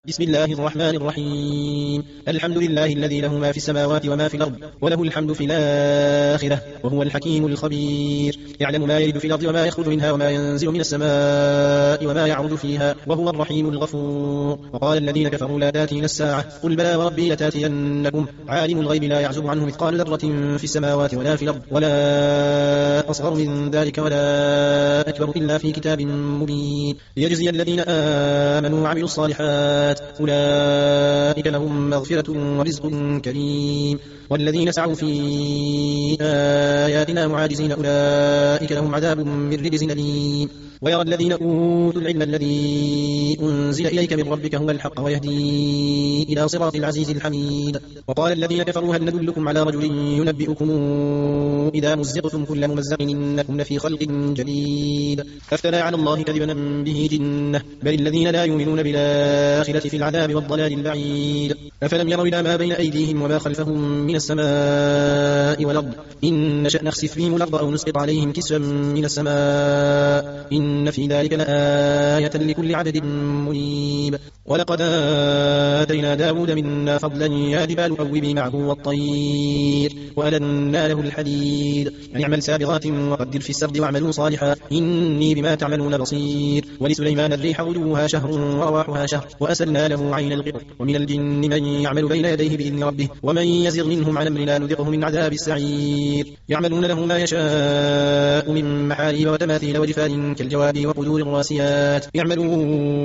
بسم الله الرحمن الرحيم. الحمد لله الذي له ما في السماوات وما في الأرض وله الحمد في الآخرة وهو الحكيم الخبير. يعلم ما يلد في الأرض وما يخرج منها وما ينزل من السماء وما يعرج فيها وهو الرحيم الغفور. وقال الذين كفروا لا تأتينا الساعة قل بلى وربي لتأتينكم عالم الغيب لا يعزب عنه مثقال ذرة في السماوات ولا في الأرض ولا أصغر من ذلك ولا أكبر إلا في كتاب مبين ليجزي الذين آمنوا وعملوا الصالحات أولئك لهم مغفرة ورزق كريم. والذين سعوا في آياتنا معاجزين أولئك لهم عذاب من رجز أليم. ويرى الذين أوتوا العلم الذي أنزل إليك من ربك هو الحق ويهدي إلى صراط العزيز الحميد. وقال الذين كفروا هل ندلكم على رجل ينبئكم إذا مزقتم كل ممزق إنكم لفي خلق جديد أفترى على الله كذبا به جنة بل الذين لا يؤمنون بالآخرة في العذاب والضلال البعيد. أفلم يروا إلى ما بين أيديهم وما خلفهم من السماء والأرض إن نشأ نخسف بهم الأرض أو نسقط عليهم كسفا من السماء إن في ذلك لآية لكل عبد منيب. ولقد آتينا داود منا فضلا يا جبال أوبي معه والطير وألنا له الحديد أن اعمل سابغات وقدر في السرد واعملوا صالحا إني بما تعملون بصير. ولسليمان الريح غدوها شهر ورواحها شهر وأسلنا له عين القطر ومن الجن من يعمل بين يديه بإذن ربه ومن يزغ منهم عن أمرنا نذقه من عذاب السعير. يعملون له ما يشاء من محاريب وتماثيل وجفان كالجواب وقدور الراسيات اعملوا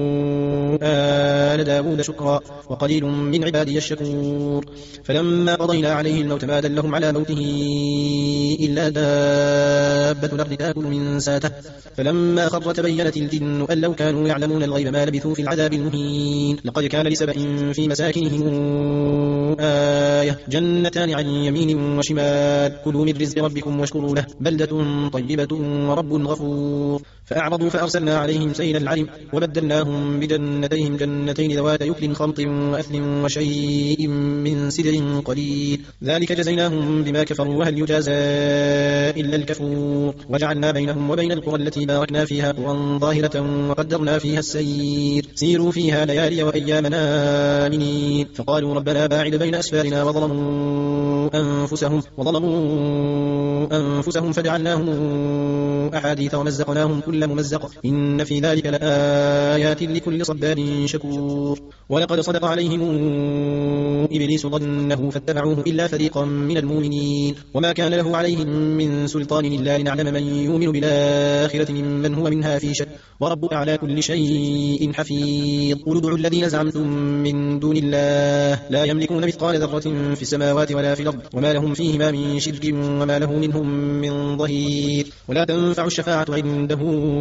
آل داود شكرا وقليل من عبادي الشكور. فلما قضينا عليه الموت ما دلهم على موته إلا دابة الأرض تأكل من ساته فلما خر تبينت الجن أن لو كانوا يعلمون الغيب ما لبثوا في العذاب المهين. لقد كان لسبأ في مساكنهم آية جنتان عن يمين وشمال كلوا من رزق ربكم واشكروا له بلدة طيبة ورب غفور. فأعرضوا فأرسلنا عليهم سيل العرم وبدلناهم بجنتيهم جنتين ذوات يكل خمط وأثل وشيء من سدر قليل ذلك جزيناهم بما كفروا وهل يجازى إلا الكفور. وجعلنا بينهم وبين القرى التي باركنا فيها قرى ظاهرة وقدرنا فيها السير سيروا فيها ليالي وأيامنا آمنين. فقالوا ربنا باعد بين أسفارنا وظلموا أنفسهم فجعلناهم أحاديث ومزقناهم كل ممزق إن في ذلك لآيات لكل صبار شكور. ولقد صدق عليهم إبليس ظنه فاتبعوه إلا فريقا من المؤمنين وما كان له عليهم من سلطان إلا لنعلم من يؤمن بالآخرة ممن هو منها في شك وربك على كل شيء حفيظ. قل ادعوا الذين زعمتم من دون الله لا يملكون مثقال ذرة في السماوات ولا في الأرض وما لهم فيهما من شرك وما له منهم من ظهير. ولا تنفع الشفاعة عنده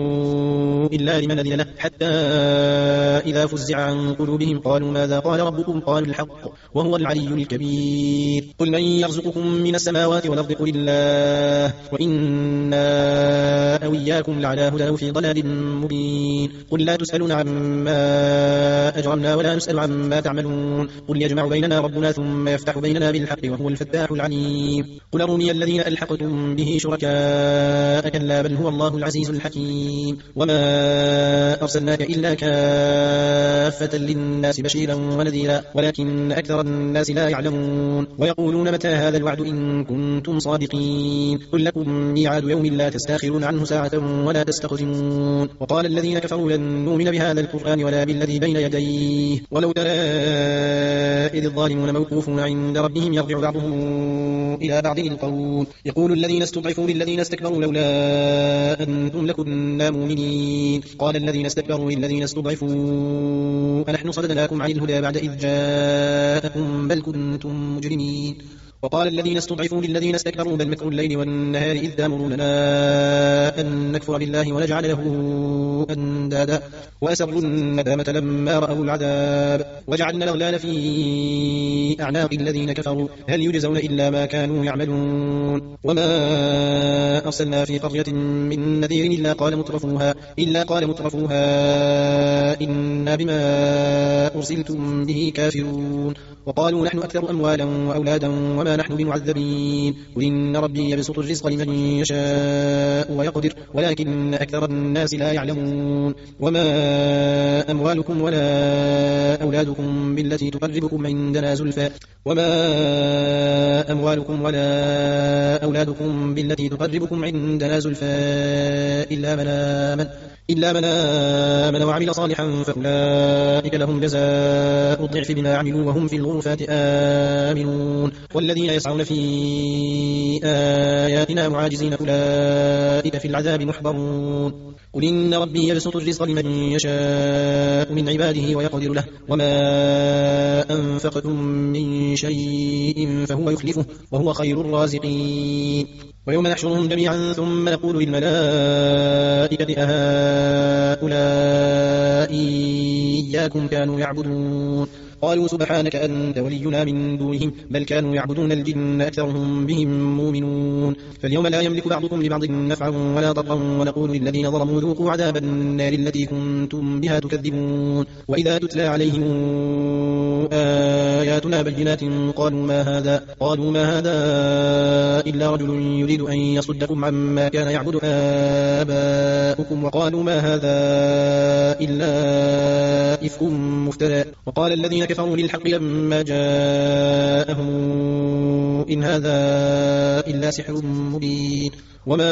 إلا لمن أذن له حتى إذا فزع عن قلوبهم قالوا ماذا قال ربكم قالوا الحق وهو العلي الكبير. قل من يرزقكم من السماوات والأرض قل الله وإنا أو إياكم لعلى هدى أو في ضلال مبين. قل لا تسألون عما أجرمنا ولا نسأل عما تعملون قل يجمع بيننا ربنا ثم يفتح بيننا بالحق وهو الفتاح العليم. قل أروني الذين ألحقتم به شركاء كلا بل هو الله العزيز الحكيم. وما أرسلناك إلا كافة للناس بشيرا ونذيرا ولكن أكثر الناس لا يعلمون. ويقولون متى هذا الوعد إن كنتم صادقين قل لكم ميعاد يوم لا تستأخرون عنه ساعة ولا تستقدمون. وقال الذين كفروا لن نؤمن بهذا القرآن ولا بالذي بين يديه ولو ترى إذ الظالمون موقوفون عند ربهم يرجع بعضهم إلى بعض القول يقول الذين استضعفوا للذين استكبروا لولا أنتم لكنا مؤمنين قال الذين استكبروا للذين استضعفوا أنحن صددناكم عن الهدى بعد إذ جاءكم بل كنتم مجرمين. وقال الذين استضعفوا للذين استكبروا بل مكر الليل والنهار إذ تأمروننا أن نكفر بالله ونجعل له أندادا وأسروا الندامة لما رأوا العذاب وجعلنا الأغلال في أعناق الذين كفروا هل يجزون إلا ما كانوا يعملون. وما أرسلنا في قرية من نذير إلا قال مترفوها إنا بما أرسلتم به كافرون. وقالوا نحن أكثر أموالا وأولادا وما نحن بمعذبين قل إن ربي يبسط الرزق لمن يشاء ويقدر ولكن أكثر الناس لا يعلمون. وما أموالكم ولا أولادكم بالتي تقربكم عندنا زلفى إلا من آمن وعمل صالحا فأولئك لهم جزاء الضعف بما عملوا وهم في الغرفات آمنون والذين يسعون في آياتنا معاجزين أولئك في العذاب محضرون قل إن ربي يبسط الرزق لمن يشاء من عباده ويقدر له وما أنفقتم من شيء فهو يخلفه وهو خير الرازقين ويوم نحشرهم جميعا ثم نقول للملائكة أهؤلاء إياكم كانوا يعبدون قالوا سبحانك أنت ولينا من دونهم بل كانوا يعبدون الجن أكثرهم بهم مؤمنون فاليوم لا يملك بعضكم لبعض نفعا ولا ضرا ونقول للذين ظلموا ذوقوا عذاب النار التي كنتم بها تكذبون وإذا تتلى عليهم آياتنا بينات قالوا ما هذا إلا رجل يريد أن يصدكم عما كان يعبد آباؤكم وقالوا ما هذا إلا إفك مفترى وقال الذين كفروا للحق لما جاءهم إن هذا إلا سحر مبين وما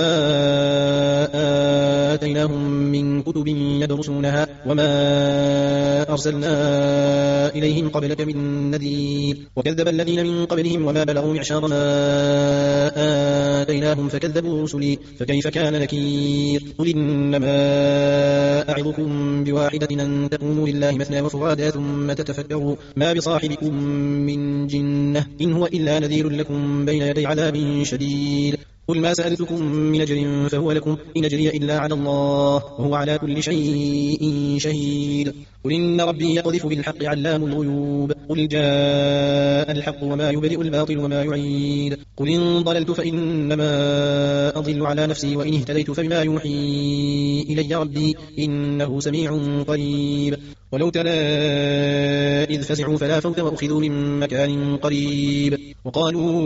آتيناهم من كتب يدرسونها وما أرسلنا إليهم قبلك من نذير وكذب الذين من قبلهم وما بلغوا معشار ما آتيناهم فكذبوا رسلي فكيف كان نكير قل إنما أعظكم بواحدة أن تقوموا لله مثنى وفرادا ثم تتفكروا ما بصاحبكم من جنة إن هو إلا نذير لكم بين يدي عذاب شديد قل ما سألتكم من أجر فهو لكم إن أجري إلا على الله وهو على كل شيء شهيد قل إن ربي يقذف بالحق علام الغيوب قل جاء الحق وما يبرئ الباطل وما يعيد قل إن ضللت فإنما أضل على نفسي وإن اهتديت فبما يوحي إلي ربي إنه سميع قريب ولو ترى إذ فزعوا فلا فوت وأخذوا من مكان قريب وقالوا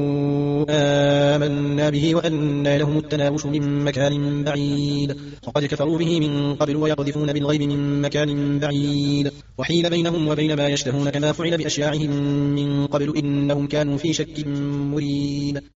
آمنا به وأنى لهم التناوش من مكان بعيد فقد كفروا به من قبل ويقذفون بالغيب من مكان بعيد وحيل بينهم وبين ما يشتهون كما فعل بأشياعهم من قبل إنهم كانوا في شك مريب